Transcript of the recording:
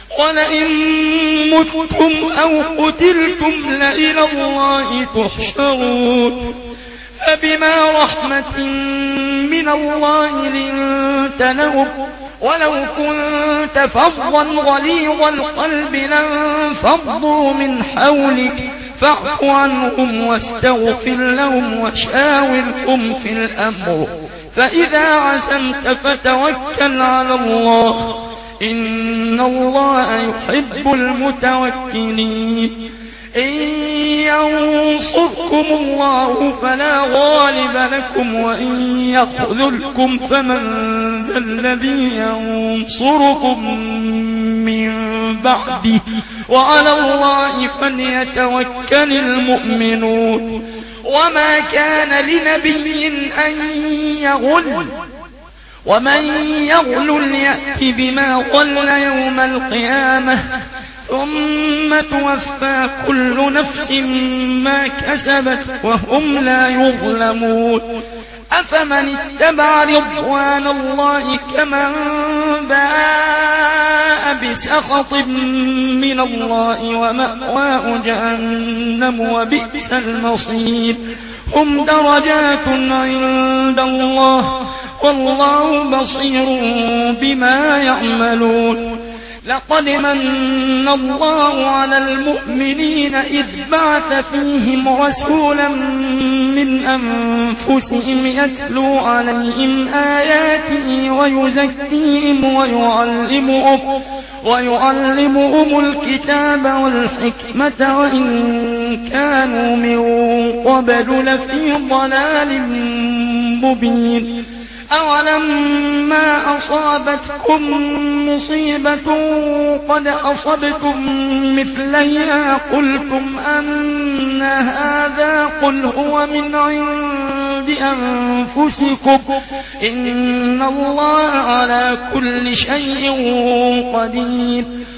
ولئن متم أو قتلتم لإلى الله تحشرون فبما رحمة من الله لنت لهم ولو كنت فظا غليظ القلب لانفضوا من حولك فاعف عنهم واستغفر لهم وشاورهم في الأمر فإذا عزمت فتوكل على الله إن الله يحب المتوكلين إن ينصركم الله فلا غالب لكم وإن يخذلكم فمن ذا الذي ينصركم من بعده وعلى الله فليتوكل المؤمنون وما كان لنبي أن يغل ومن يغل يأت بما غل يوم القيامة ثم توفى كل نفس ما كسبت وهم لا يظلمون أفمن اتبع رضوان الله كمن باء بسخط من الله ومأواه جهنم وبئس المصير هم درجات عند الله والله بصير بما يعملون لقد من الله على المؤمنين إذ بعث فيهم رسولا من أنفسهم يتلو عليهم آياته ويزكيهم ويعلمهم الكتاب والحكمة وإن كانوا من قبل لفي ضلال مبين أولما أصابتكم مصيبة قد أصبتم مثليها قلتم أن هذا قل هو من عند أنفسكم إن الله على كل شيء قدير